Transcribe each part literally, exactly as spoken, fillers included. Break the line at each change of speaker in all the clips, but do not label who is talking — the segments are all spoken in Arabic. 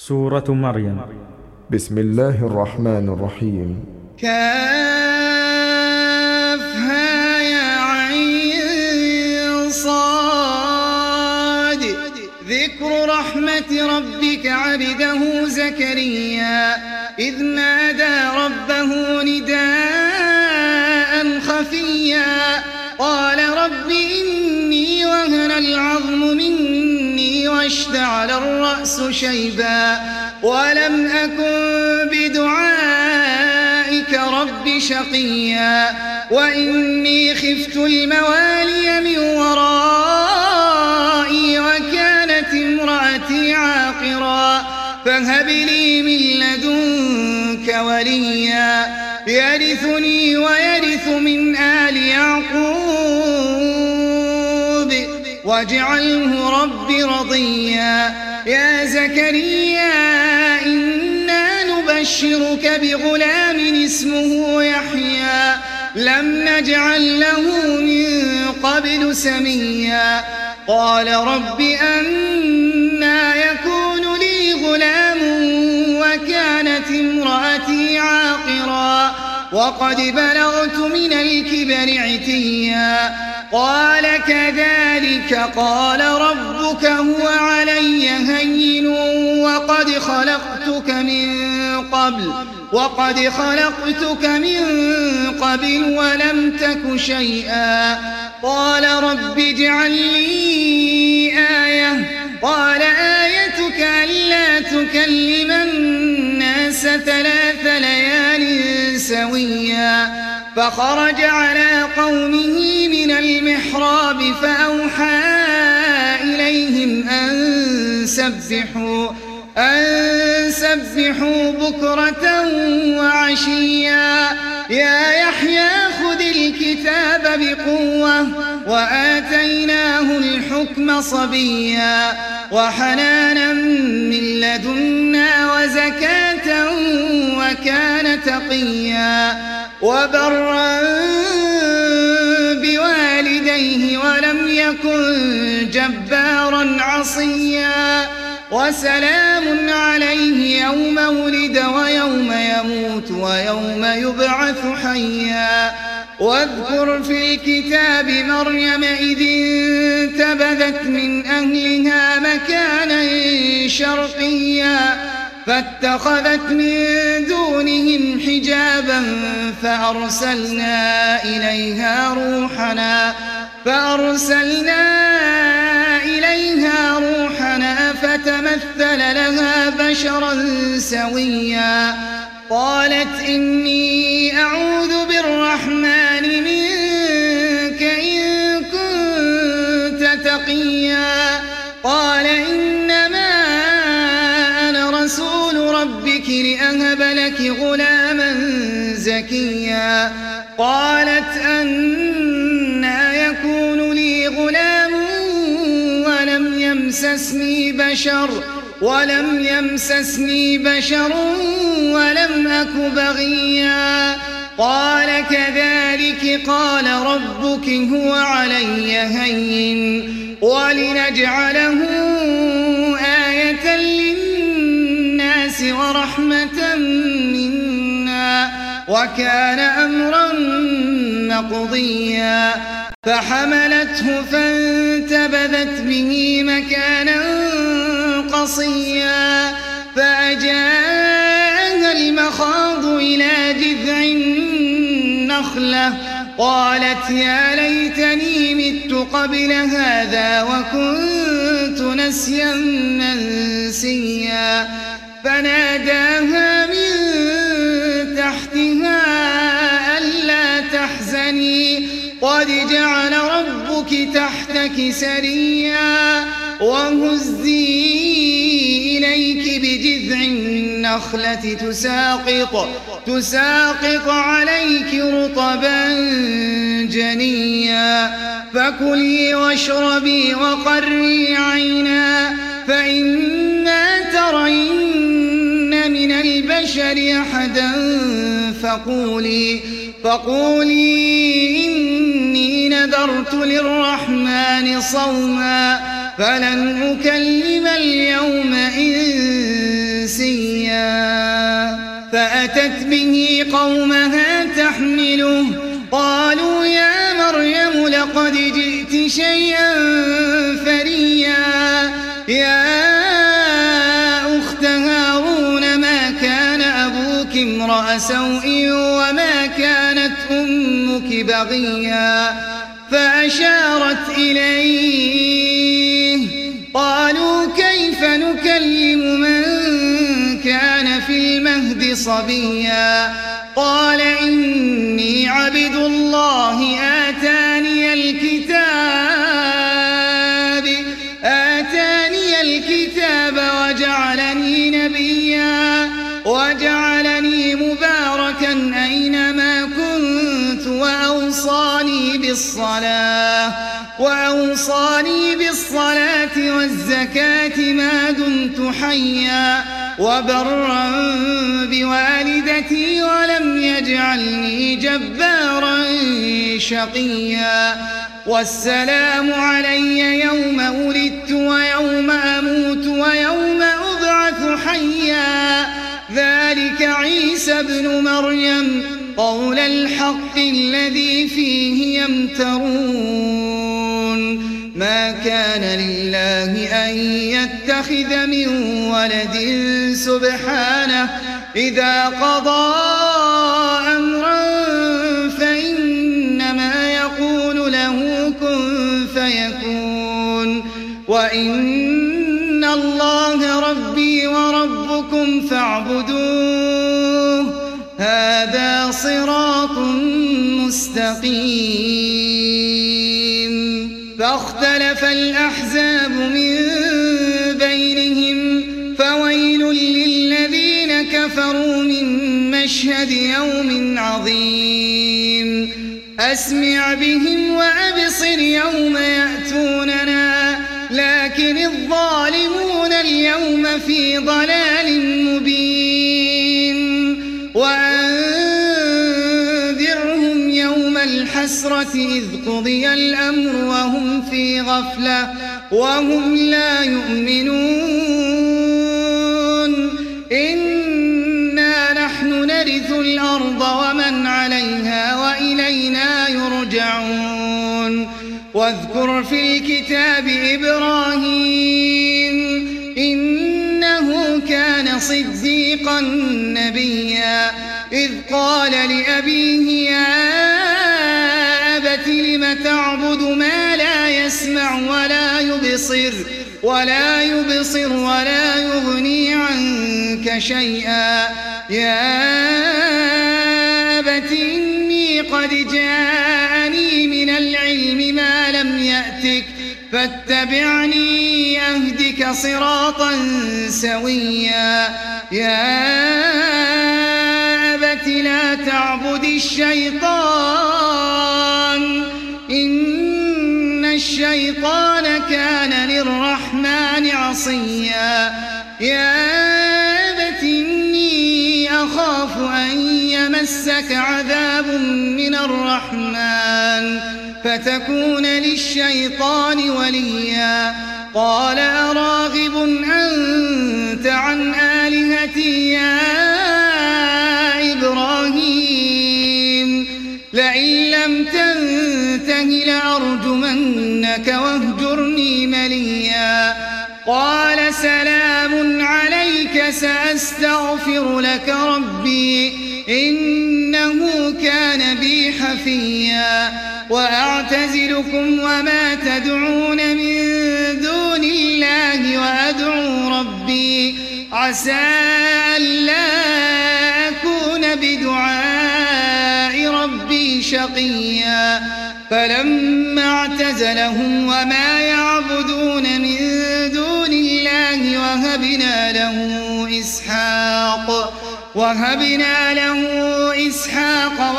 سورة مريم.
بسم الله الرحمن الرحيم.
كافها يا عين صاد. ذكر رحمة ربك عبده زكريا إذ نادى ربه نداء خفيا قال رب إني وهن العظم مني واشتعل الرأس شيبا ولم أكن بدعائك رب شقيا وإني خفت الموالي من ورائي وكانت امرأتي عاقرا فهب لي من لدنك وليا يرثني ويرث من آل يعقوب واجعله رب رضيا. يا زكريا إنا نبشرك بغلام اسمه يحيى لم نجعل له من قبل سميا قال رب أنى يكون لي غلام وكانت امرأتي عاقرا وقد بلغت من الكبر عتيا قال كذلك قال ربك هو علي هين وقد خلقتك من قبل وقد خلقتك من قبل ولم تك شيئا قال رب اجعل لي آية قال آيتك ألا تكلم الناس ثلاث ليال سويا فخرج على قومه من المحراب فأوحى إليهم أن سبحوا أن سبحوا بكرة وعشيا يا يحيى خذ الكتاب بقوة وآتيناه الحكم صبيا وحنانا من لدنا وزكاة وكان تقيا وبرا بوالديه ولم يكن جبارا عصيا وسلام عليه يوم ولد ويوم يموت ويوم يبعث حيا واذكر في الكتاب مريم إذ انتبذت من أهلها مكانا شرقيا فاتخذت من دونهم حجابا فأرسلنا إليها روحنا فأرسلنا إليها روحنا فتمثل لها بشرا سويا قالت إني أعوذ بالرحمن منك إن كنت تقيا قال إنما أنا رسول ربك لأهب لك غلاما زكيا قالت أنى يكون لي غلام ولم يمسسني بشر ولم يمسسني بشر ولم أك بغيا قال كذلك قال ربك هو علي هين ولنجعله آية للناس ورحمة منا وكان أمرا مقضيا فحملته فانتبذت به مكانا قصيا فأجاءها المخاض إلى جذع النخلة قالت يا ليتني مت قبل هذا وكنت نسيا منسيا فناداها من تحتها ألا تحزني قد جعل ربك تحتك سريا وهزي إليك بجذع النخلة تساقط تساقط عليك رطبا جنيا فكلي واشربي وقري عينا فإما ترين من البشر أحدا فقولي فقولي إني نذرت للرحمن صوما فلن أكلم اليوم إنسيا فأتت به قومها تحمله قالوا يا مريم لقد جئت شيئا فريا يا أخت هارون ما كان أبوك امرأ سوء وما كانت أمك بغيا فأشارت إليه قالوا كيف نكلم من كان في المهد صبيا قال إني عبد الله آتاني الكتاب آتاني الكتاب وجعلني نبيا وجعلني مباركا أينما كنت وأوصاني بالصلاة وأوصاني بالصلاة والزكاة ما دمت حيا وبرا بوالدتي ولم يجعلني جبارا شقيا والسلام علي يوم ولدت ويوم أموت ويوم أبعث حيا ذلك عيسى ابن مريم قول الحق الذي فيه يمترون ما كان لله أن يتخذ من ولد سبحانه إذا قضى أمرا فإنما يقول له كن فيكون وإن الله ربي وربكم فاعبدوه هذا صراط مستقيم فاختلف الأحزاب من بينهم فويل للذين كفروا من مشهد يوم عظيم أسمع بهم وأبصر يوم يأتوننا لكن الظالمون اليوم في ضلال مبين وأنذرهم يوم الحسرة إذ قضي الأمر وهم في غفلة وهم لا يؤمنون إنا نحن نرث الأرض ومن عليها وإلينا يرجعون واذكر في الكتاب إبراهيم إنه كان صديقا نبيا إذ قال لأبيه يا أبت لم تعبد ما لا يسمع ولا يبصر ولا يبصر ولا يغني عنك شيئا يا أبت إني قد جاءني من العلم ما لم يأتك فاتبعني أهدك صراطا سويا يا أبت لا تعبد الشيطان إن الشيطان كان للرحمن عصيا يا أبت إني أخاف أن يمسك عذاب من الرحمن فتكون للشيطان وليا قال أراغب أنت عن آلهتي يا إبراهيم لئن لم تنته لأرجمنك واهجرني مليا قال سلام عليك سأستغفر لك ربي إنه كان بي حفيا وأعتزلكم وما تدعون من دون الله وأدعو ربي عسى ألا أكون بدعاء ربي شقيا فلما اعتزلهم وما يعبدون من دون الله وهبنا له إسحاق وهبنا له إسحاق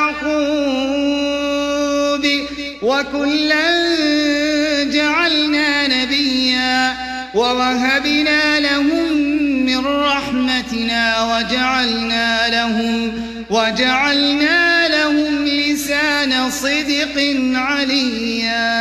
ويعقوب وكلا جعلنا نبيا ووهبنا لهم من رحمتنا وجعلنا لهم وجعلنا لهم لسان صدق عليا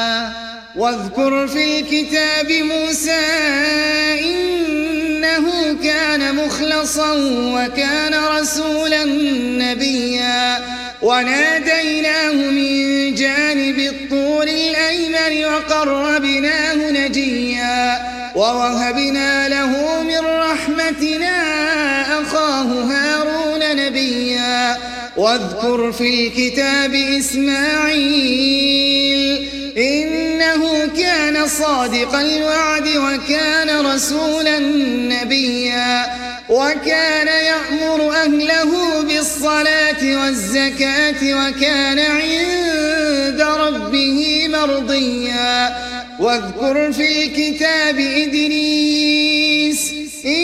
واذكر في الكتاب موسى إنه كان مخلصا وكان رسولا نبيا وناديناه من جانب الطور الأيمن وقربناه نجيا ووهبنا له من رحمتنا أخاه هارون نبيا واذكر في الكتاب إسماعيل إنه كان صادق الوعد وكان رسولا نبيا وكان يأمر أهله بالصلاة والزكاة وكان عند ربه مرضيا واذكر في الكتاب إدريس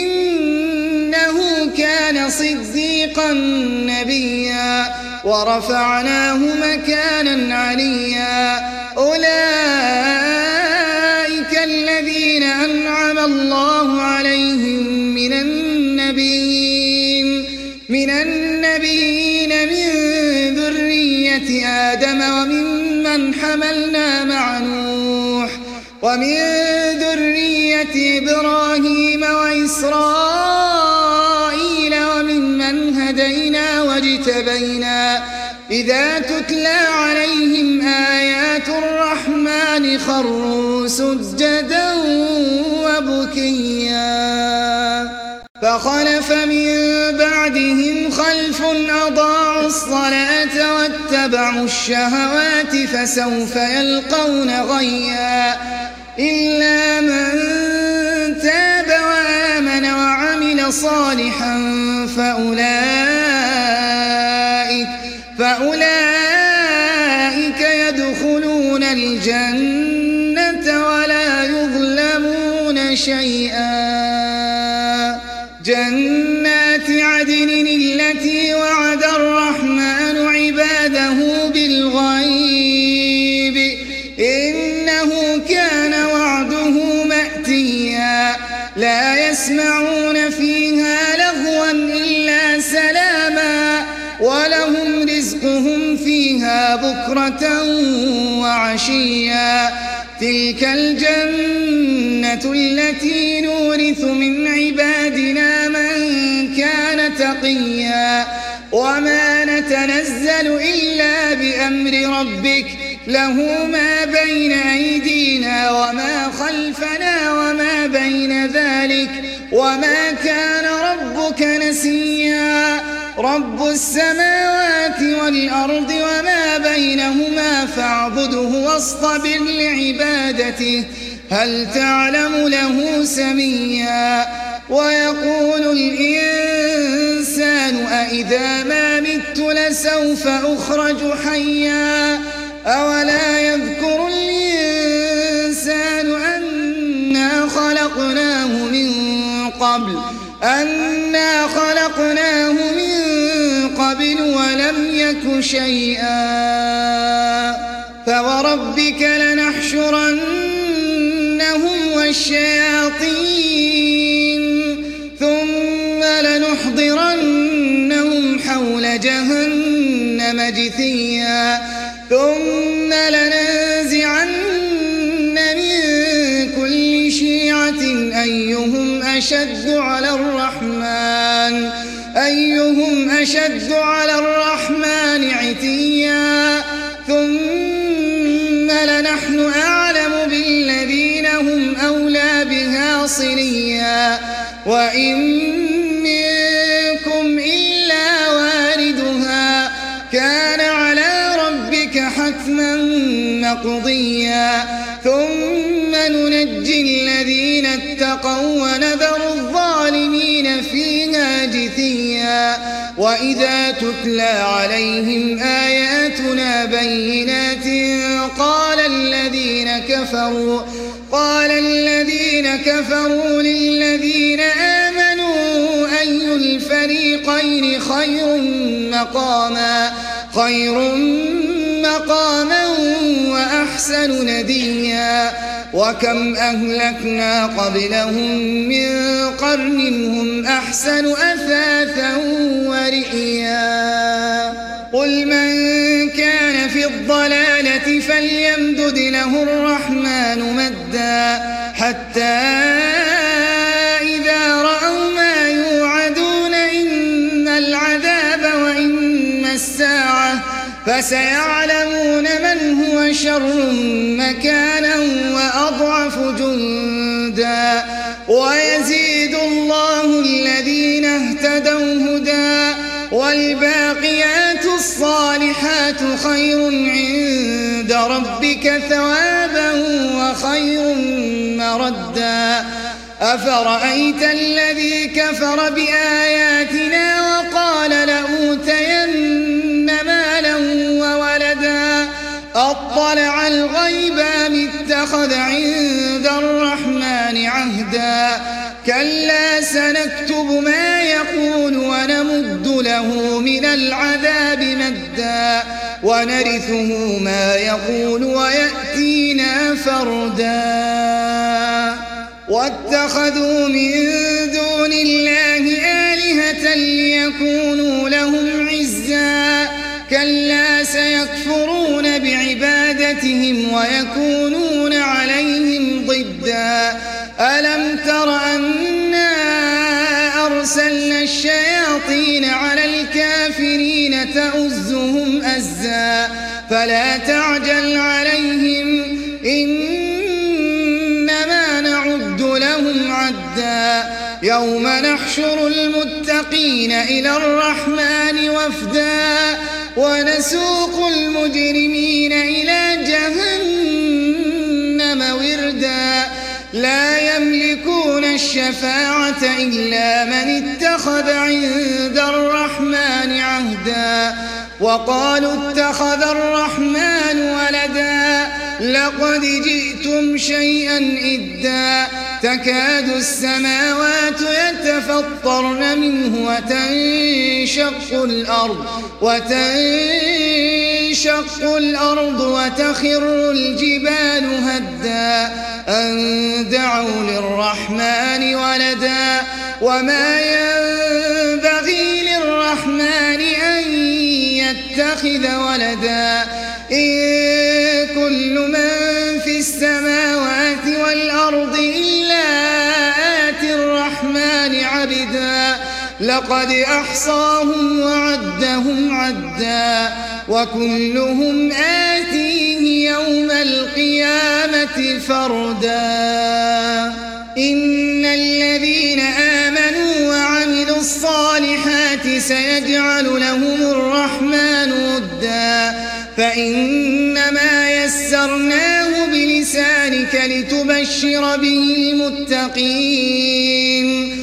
إنه كان صديقا نبيا ورفعناه مكانا عليا أولئك الذين أنعم الله عليهم من النبيين من النبيين من ذرية آدم وممن حملنا مع نوح ومن ذرية إبراهيم وإسرائيل وممن هدينا واجتبينا إذا تتلى عليهم آيات الرحمن خروا سجدا وبكيا فخلف من بعدهم خلف أضاعوا الصلاة واتبعوا الشهوات فسوف يلقون غيا إلا من تاب وآمن وعمل صالحا فأولئك فأولئك يدخلون الجنة ولا يظلمون شيئا جنات عدن التي وعد الرحمن عباده بالغيب إنه كان وعده مأتيا لا يسمعون فيها لغوا إلا سلاما ولهم رزقهم فيها بكرة وعشيا تلك الجنة التي نورث من عبادنا من كان تقيا وما نتنزل إلا بأمر ربك له ما بين أيدينا وما خلفنا وما بين ذلك وما كان ربك نسيا رب السماوات والأرض وما بينهما فاعبده واصطبر لعبادته هل تعلم له سميا ويقول الإنسان أإذا ما مت لسوف أخرج حيا أولا يذكر الإنسان أنا خلقناه من قبل أنا خلقناه من قبل ولم يك شيئا فوربك لنحشرنهم والشياطين ثم لنحضرنهم حول جهنم جثيا ثم لننزعن من كل شيعة أيهم أشد على الرحمن أيهم أشد على الرحمن عتيا ثم لنحن أعلم بالذين هم أولى بها صليا وإن منكم إلا واردها كان على ربك حتما مقضيا ثم ننجي الذين اتقوا ونذر الظالمين فيها جثيا وإذا تتلى عليهم آياتنا بينات قال الذين كفروا قال الذين كفروا للذين آمنوا أي الفريقين خير مقاما خير مقاما وأحسن نديا وكم أهلكنا قبلهم من قرن هم أحسن أثاثا ورئيا قل من كان في الضلالة فليمدد له الرحمن مدا حتى إذا رأوا ما فسيعلمون من هو شر مكانا وأضعف جندا ويزيد الله الذين اهتدوا هدى والباقيات الصالحات خير عند ربك ثوابا وخير مردا أفرأيت الذي كفر بآياتنا وقال لأوتين مالا وولدا أطلع الغيب أم اتخذ عند الرحمن عهدا كلا سنكتب ما يقول ونمد له من العذاب مدا ونرثه ما يقول ويأتينا فردا واتخذوا من دون الله آلهة ليكونوا لهم عزا كلا سيكفرون بعبادتهم ويكونون عليهم ضدا ألم تر أنا أرسلنا الشياطين على الكافرين تؤزهم أزا فلا تعجل عليهم إنما نعد لهم عدا يوم نحشر المتقين إلى الرحمن وفدا ونسوق المجرمين إلى جهنم وردا لا يملكون الشفاعة إلا من اتخذ عند الرحمن عهدا وقالوا اتخذ الرحمن ولدا لقد جئتم شيئا إدا تكاد السماوات يتفطرن منه وتنشق الأرض وتنشق الأرض وتخر الجبال هدا أن دعوا للرحمن ولدا وما ينبغي للرحمن أن يتخذ ولدا إن كل من في السماوات والأرض إلا آتي الرحمن عبدا لقد أحصاهم وعدهم عدا وكلهم آتيه يوم القيامة فردا إن الذين آمنوا وعملوا الصالحات سيجعل لهم الرحمن ودا فإنما يسرناه بلسانك لتبشر به المتقين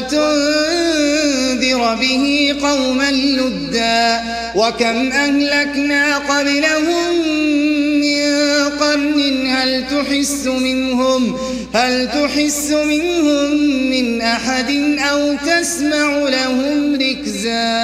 وتنذر به قوما لدا وكم أهلكنا قبلهم من قرن هل تحس منهم هل تحس منهم من أحد أو تسمع لهم ركزا